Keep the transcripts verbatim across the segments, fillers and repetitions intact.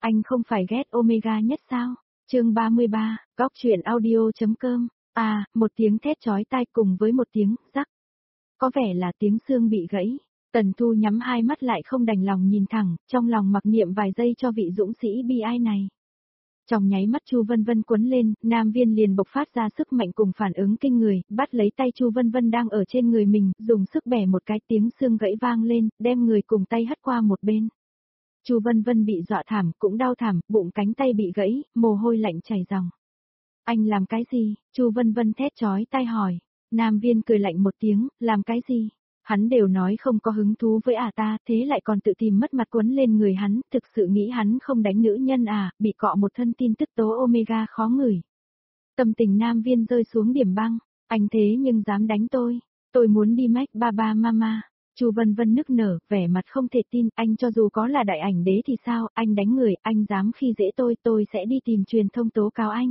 Anh không phải ghét Omega nhất sao? Chương ba mươi ba, góc truyện audio.com. À, một tiếng thét chói tai cùng với một tiếng rắc. Có vẻ là tiếng xương bị gãy. Tần Thu nhắm hai mắt lại không đành lòng nhìn thẳng, trong lòng mặc niệm vài giây cho vị dũng sĩ bi ai này. Trong nháy mắt Chu Vân Vân quấn lên, Nam Viên liền bộc phát ra sức mạnh cùng phản ứng kinh người, bắt lấy tay Chu Vân Vân đang ở trên người mình, dùng sức bẻ một cái, tiếng xương gãy vang lên, đem người cùng tay hất qua một bên. Chu Vân Vân bị dọa thảm, cũng đau thảm, bụng cánh tay bị gãy, mồ hôi lạnh chảy ròng. Anh làm cái gì? Chu Vân Vân thét chói tai hỏi. Nam Viên cười lạnh một tiếng, làm cái gì? Hắn đều nói không có hứng thú với à ta, thế lại còn tự tìm mất mặt quấn lên người hắn, thực sự nghĩ hắn không đánh nữ nhân à, bị cọ một thân tin tức tố Omega khó ngửi. Tâm tình Nam Viên rơi xuống điểm băng, anh thế nhưng dám đánh tôi, tôi muốn đi mách ba ba mama. Chu Vân Vân nức nở, vẻ mặt không thể tin, anh cho dù có là đại ảnh đế thì sao, anh đánh người, anh dám khi dễ tôi, tôi sẽ đi tìm truyền thông tố cáo anh.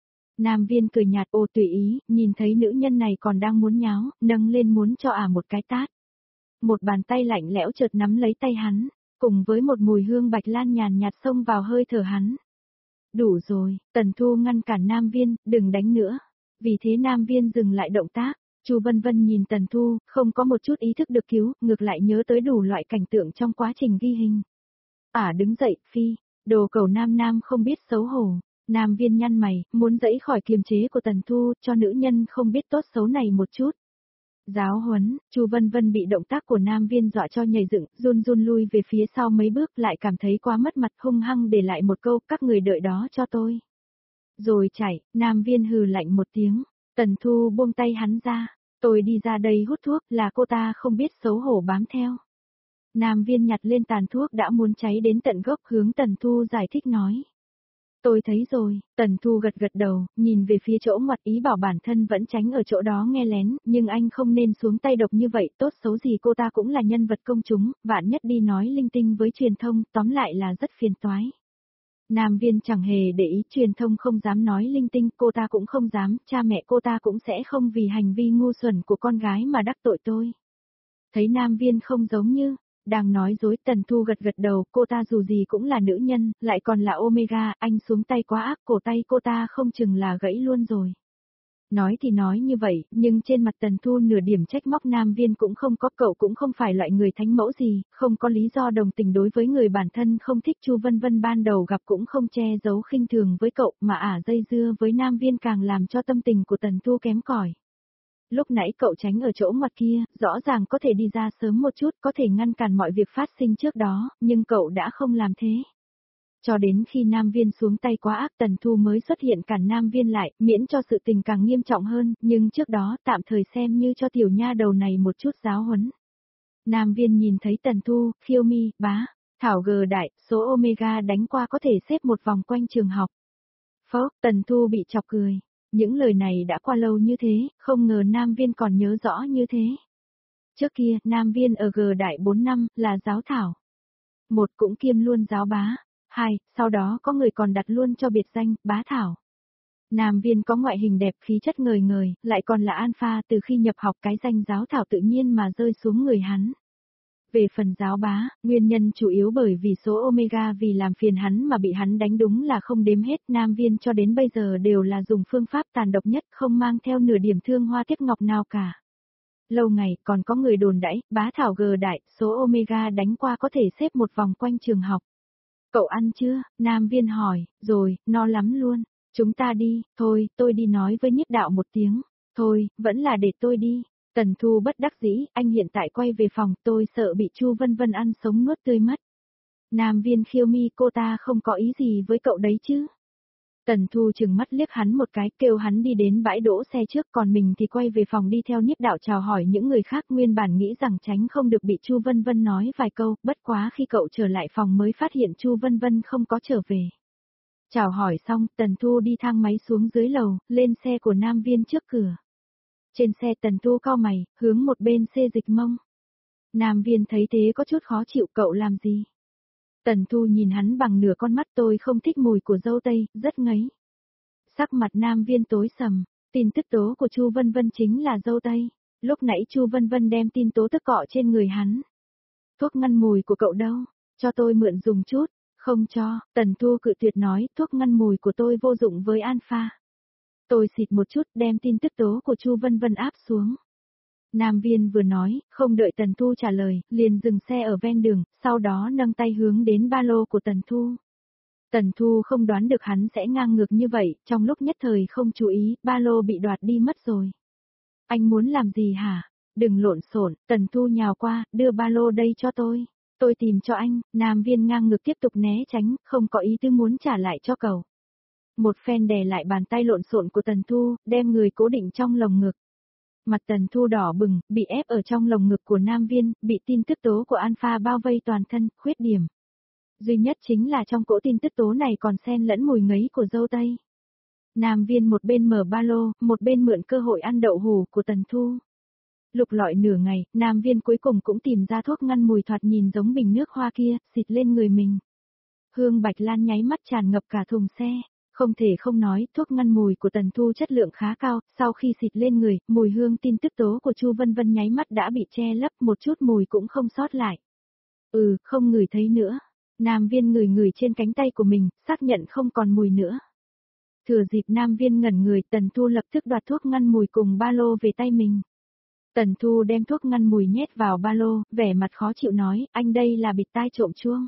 Nam Viên cười nhạt, ô tùy ý, nhìn thấy nữ nhân này còn đang muốn nháo, nâng lên muốn cho ả một cái tát. Một bàn tay lạnh lẽo chợt nắm lấy tay hắn, cùng với một mùi hương bạch lan nhàn nhạt xông vào hơi thở hắn. Đủ rồi, Tần Thu ngăn cản Nam Viên, đừng đánh nữa. Vì thế Nam Viên dừng lại động tác. Chu Vân Vân nhìn Tần Thu, không có một chút ý thức được cứu, ngược lại nhớ tới đủ loại cảnh tượng trong quá trình ghi hình. Ả đứng dậy, phi, đồ cầu nam nam không biết xấu hổ. Nam Viên nhăn mày, muốn dẫy khỏi kiềm chế của Tần Thu, cho nữ nhân không biết tốt xấu này một chút. Giáo huấn, Chu Vân Vân bị động tác của Nam Viên dọa cho nhảy dựng, run run lui về phía sau mấy bước, lại cảm thấy quá mất mặt, hung hăng để lại một câu, các người đợi đó cho tôi. Rồi chạy, Nam Viên hừ lạnh một tiếng, Tần Thu buông tay hắn ra, tôi đi ra đây hút thuốc, là cô ta không biết xấu hổ bám theo. Nam Viên nhặt lên tàn thuốc đã muốn cháy đến tận gốc, hướng Tần Thu giải thích nói. Tôi thấy rồi, Tần Thu gật gật đầu, nhìn về phía chỗ ngoặt, ý bảo bản thân vẫn tránh ở chỗ đó nghe lén, nhưng anh không nên xuống tay độc như vậy, tốt xấu gì cô ta cũng là nhân vật công chúng, vạn nhất đi nói linh tinh với truyền thông, tóm lại là rất phiền toái. Nam Viên chẳng hề để ý, truyền thông không dám nói linh tinh, cô ta cũng không dám, cha mẹ cô ta cũng sẽ không vì hành vi ngu xuẩn của con gái mà đắc tội tôi. Thấy Nam Viên không giống như đang nói dối, Tần Thu gật gật đầu, cô ta dù gì cũng là nữ nhân, lại còn là Omega, anh xuống tay quá ác, cổ tay cô ta không chừng là gãy luôn rồi. Nói thì nói như vậy, nhưng trên mặt Tần Thu nửa điểm trách móc Nam Viên cũng không có, cậu cũng không phải loại người thánh mẫu gì, không có lý do đồng tình đối với người bản thân không thích. Chu Vân Vân ban đầu gặp cũng không che giấu khinh thường với cậu, mà ả dây dưa với Nam Viên càng làm cho tâm tình của Tần Thu kém cỏi. Lúc nãy cậu tránh ở chỗ ngoặt kia, rõ ràng có thể đi ra sớm một chút, có thể ngăn cản mọi việc phát sinh trước đó, nhưng cậu đã không làm thế. Cho đến khi Nam Viên xuống tay quá ác, Tần Thu mới xuất hiện cản Nam Viên lại, miễn cho sự tình càng nghiêm trọng hơn, nhưng trước đó tạm thời xem như cho tiểu nha đầu này một chút giáo huấn. Nam Viên nhìn thấy Tần Thu, khiêu mi, bá, thảo gờ đại, số Omega đánh qua có thể xếp một vòng quanh trường học. Phốc, Tần Thu bị chọc cười. Những lời này đã qua lâu như thế, không ngờ Nam Viên còn nhớ rõ như thế. Trước kia, Nam Viên ở G đại bốn năm, là giáo thảo. Một cũng kiêm luôn giáo bá. Hai, sau đó có người còn đặt luôn cho biệt danh, bá thảo. Nam Viên có ngoại hình đẹp, khí chất ngời ngời, lại còn là alpha, từ khi nhập học cái danh giáo thảo tự nhiên mà rơi xuống người hắn. Về phần giáo bá, nguyên nhân chủ yếu bởi vì số Omega vì làm phiền hắn mà bị hắn đánh đúng là không đếm hết. Nam Viên cho đến bây giờ đều là dùng phương pháp tàn độc nhất, không mang theo nửa điểm thương hoa tiếc ngọc nào cả. Lâu ngày còn có người đồn đãi, bá thảo gờ đại, số Omega đánh qua có thể xếp một vòng quanh trường học. Cậu ăn chưa? Nam Viên hỏi. Rồi, no lắm luôn. Chúng ta đi, thôi, tôi đi nói với Nhiếp Đạo một tiếng. Thôi, vẫn là để tôi đi. Tần Thu bất đắc dĩ, anh hiện tại quay về phòng, tôi sợ bị Chu Vân Vân ăn sống nuốt tươi mất. Nam Viên khiêu mi, cô ta không có ý gì với cậu đấy chứ. Tần Thu chừng mắt liếc hắn một cái, kêu hắn đi đến bãi đỗ xe trước, còn mình thì quay về phòng đi theo Nhiếp Đạo chào hỏi những người khác. Nguyên bản nghĩ rằng tránh không được bị Chu Vân Vân nói vài câu, bất quá khi cậu trở lại phòng mới phát hiện Chu Vân Vân không có trở về. Chào hỏi xong, Tần Thu đi thang máy xuống dưới lầu, lên xe của Nam Viên trước cửa. Trên xe Tần Thu cau mày, hướng một bên xê dịch mông. Nam Viên thấy thế có chút khó chịu, cậu làm gì? Tần Thu nhìn hắn bằng nửa con mắt, tôi không thích mùi của dâu tây, rất ngấy. Sắc mặt Nam Viên tối sầm, tin tức tố của Chu Vân Vân chính là dâu tây. Lúc nãy Chu Vân Vân đem tin tố tức cọ trên người hắn. Thuốc ngăn mùi của cậu đâu? Cho tôi mượn dùng chút. Không cho, Tần Thu cự tuyệt nói, thuốc ngăn mùi của tôi vô dụng với alpha. Tôi xịt một chút đem tin tức tố của Chu Vân Vân áp xuống. Nam Viên vừa nói, không đợi Tần Thu trả lời, liền dừng xe ở ven đường, sau đó nâng tay hướng đến ba lô của Tần Thu. Tần Thu không đoán được hắn sẽ ngang ngược như vậy, trong lúc nhất thời không chú ý, ba lô bị đoạt đi mất rồi. Anh muốn làm gì hả? Đừng lộn xộn, Tần Thu nhào qua, đưa ba lô đây cho tôi. Tôi tìm cho anh, Nam Viên ngang ngược tiếp tục né tránh, không có ý tư muốn trả lại cho cậu. Một phen đè lại bàn tay lộn xộn của Tần Thu, đem người cố định trong lồng ngực. Mặt Tần Thu đỏ bừng, bị ép ở trong lồng ngực của Nam Viên, bị tin tức tố của alpha bao vây toàn thân, khuyết điểm. Duy nhất chính là trong cỗ tin tức tố này còn xen lẫn mùi ngấy của dâu tây. Nam Viên một bên mở ba lô, một bên mượn cơ hội ăn đậu hủ của Tần Thu. Lục lọi nửa ngày, Nam Viên cuối cùng cũng tìm ra thuốc ngăn mùi thoạt nhìn giống bình nước hoa kia, xịt lên người mình. Hương bạch lan nháy mắt tràn ngập cả thùng xe. Không thể không nói, thuốc ngăn mùi của Tần Thu chất lượng khá cao, sau khi xịt lên người, mùi hương tin tức tố của Chu Vân Vân nháy mắt đã bị che lấp, một chút mùi cũng không sót lại. Ừ, không ngửi thấy nữa. Nam Viên ngửi ngửi trên cánh tay của mình, xác nhận không còn mùi nữa. Thừa dịp Nam Viên ngẩn người, Tần Thu lập tức đoạt thuốc ngăn mùi cùng ba lô về tay mình. Tần Thu đem thuốc ngăn mùi nhét vào ba lô, vẻ mặt khó chịu nói, anh đây là bịt tai trộm chuông.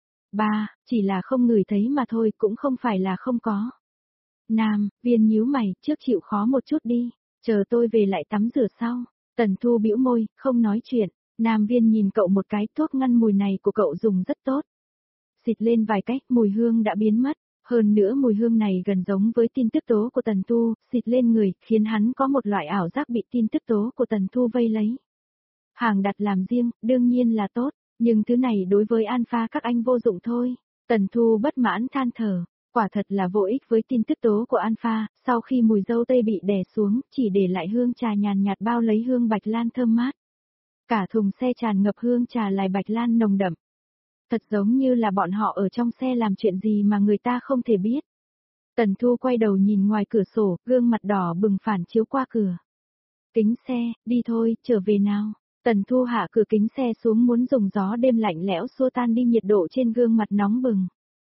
Ba, chỉ là không ngửi thấy mà thôi, cũng không phải là không có. Nam, Viên nhíu mày, trước chịu khó một chút đi, chờ tôi về lại tắm rửa sau. Tần Thu bĩu môi, không nói chuyện. Nam Viên nhìn cậu một cái, thuốc ngăn mùi này của cậu dùng rất tốt. Xịt lên vài cách, mùi hương đã biến mất. Hơn nữa mùi hương này gần giống với tin tức tố của Tần Thu, xịt lên người, khiến hắn có một loại ảo giác bị tin tức tố của Tần Thu vây lấy. Hàng đặt làm riêng, đương nhiên là tốt, nhưng thứ này đối với alpha các anh vô dụng thôi. Tần Thu bất mãn than thở, quả thật là vô ích với tin tức tố của alpha, sau khi mùi dâu tây bị đè xuống, chỉ để lại hương trà nhàn nhạt bao lấy hương bạch lan thơm mát. Cả thùng xe tràn ngập hương trà lài bạch lan nồng đậm. Thật giống như là bọn họ ở trong xe làm chuyện gì mà người ta không thể biết. Tần Thu quay đầu nhìn ngoài cửa sổ, gương mặt đỏ bừng phản chiếu qua cửa. Kính xe, đi thôi, trở về nào. Tần Thu hạ cửa kính xe xuống muốn dùng gió đêm lạnh lẽo xua tan đi nhiệt độ trên gương mặt nóng bừng.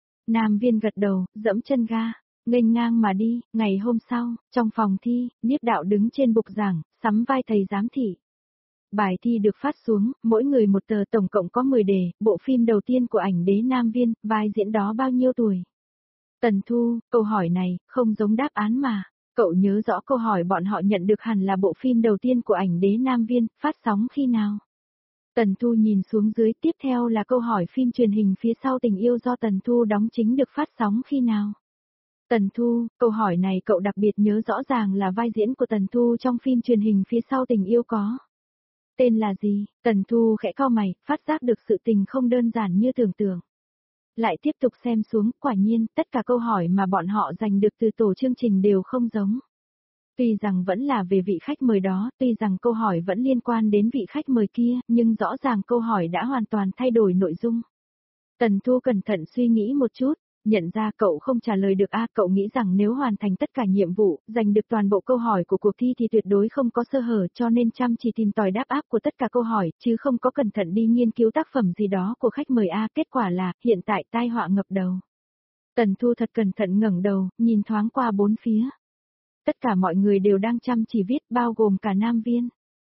Nam Viên gật đầu, dẫm chân ga, nghênh ngang mà đi. Ngày hôm sau, trong phòng thi, Niếp Đạo đứng trên bục giảng, sắm vai thầy giám thị. Bài thi được phát xuống, mỗi người một tờ, tổng cộng có mười đề, bộ phim đầu tiên của ảnh đế Nam Viên, vai diễn đó bao nhiêu tuổi? Tần Thu, câu hỏi này, không giống đáp án mà. Cậu nhớ rõ câu hỏi bọn họ nhận được hẳn là bộ phim đầu tiên của ảnh đế Nam Viên, phát sóng khi nào? Tần Thu nhìn xuống dưới, tiếp theo là câu hỏi phim truyền hình phía sau Tình yêu do Tần Thu đóng chính được phát sóng khi nào? Tần Thu, câu hỏi này cậu đặc biệt nhớ rõ ràng là vai diễn của Tần Thu trong phim truyền hình phía sau Tình yêu có. Tên là gì? Tần Thu khẽ cau mày, phát giác được sự tình không đơn giản như tưởng tượng. Lại tiếp tục xem xuống, quả nhiên, tất cả câu hỏi mà bọn họ giành được từ tổ chương trình đều không giống. Tuy rằng vẫn là về vị khách mời đó, tuy rằng câu hỏi vẫn liên quan đến vị khách mời kia, nhưng rõ ràng câu hỏi đã hoàn toàn thay đổi nội dung. Tần Thu cẩn thận suy nghĩ một chút, nhận ra cậu không trả lời được a, cậu nghĩ rằng nếu hoàn thành tất cả nhiệm vụ, giành được toàn bộ câu hỏi của cuộc thi thì tuyệt đối không có sơ hở, cho nên chăm chỉ tìm tòi đáp áp của tất cả câu hỏi, chứ không có cẩn thận đi nghiên cứu tác phẩm gì đó của khách mời a, kết quả là, hiện tại tai họa ngập đầu. Tần Thu thật cẩn thận ngẩng đầu, nhìn thoáng qua bốn phía. Tất cả mọi người đều đang chăm chỉ viết, bao gồm cả Nam Viên.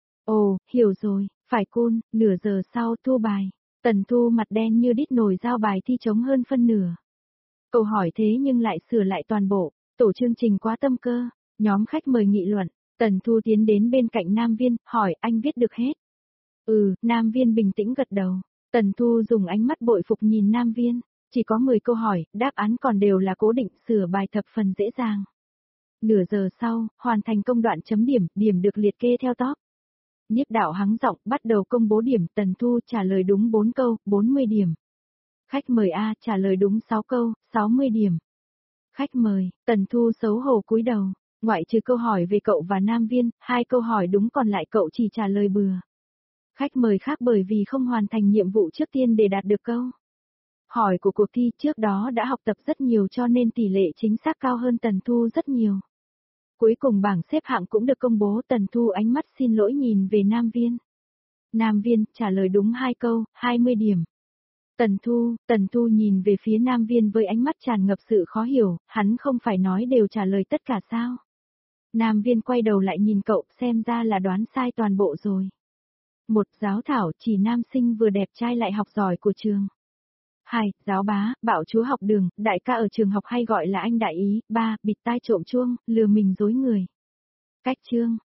Ồ, hiểu rồi, phải cun, nửa giờ sau thu bài. Tần Thu mặt đen như đít nồi giao bài thi trống hơn phân nửa. Câu hỏi thế nhưng lại sửa lại toàn bộ, tổ chương trình quá tâm cơ, nhóm khách mời nghị luận, Tần Thu tiến đến bên cạnh Nam Viên, hỏi anh viết được hết. Ừ, Nam Viên bình tĩnh gật đầu, Tần Thu dùng ánh mắt bội phục nhìn Nam Viên, chỉ có mười câu hỏi, đáp án còn đều là cố định, sửa bài thập phần dễ dàng. Nửa giờ sau, hoàn thành công đoạn chấm điểm, điểm được liệt kê theo top. Niếp Đạo hắng giọng, bắt đầu công bố điểm, Tần Thu trả lời đúng bốn câu, bốn mươi điểm. Khách mời A trả lời đúng sáu câu, sáu mươi điểm. Khách mời, Tần Thu xấu hổ cúi đầu, ngoại trừ câu hỏi về cậu và Nam Viên, hai câu hỏi đúng còn lại cậu chỉ trả lời bừa. Khách mời khác bởi vì không hoàn thành nhiệm vụ trước tiên để đạt được câu hỏi của cuộc thi trước đó đã học tập rất nhiều cho nên tỷ lệ chính xác cao hơn Tần Thu rất nhiều. Cuối cùng bảng xếp hạng cũng được công bố, Tần Thu ánh mắt xin lỗi nhìn về Nam Viên. Nam Viên trả lời đúng hai câu, hai mươi điểm. Tần Thu, Tần Thu nhìn về phía Nam Viên với ánh mắt tràn ngập sự khó hiểu, hắn không phải nói đều trả lời tất cả sao? Nam Viên quay đầu lại nhìn cậu, xem ra là đoán sai toàn bộ rồi. Một, giáo thảo chỉ nam sinh vừa đẹp trai lại học giỏi của trường. Hai, giáo bá, bạo chúa học đường, đại ca ở trường học hay gọi là anh đại ý. Ba, bịt tai trộm chuông, lừa mình dối người. Cách chương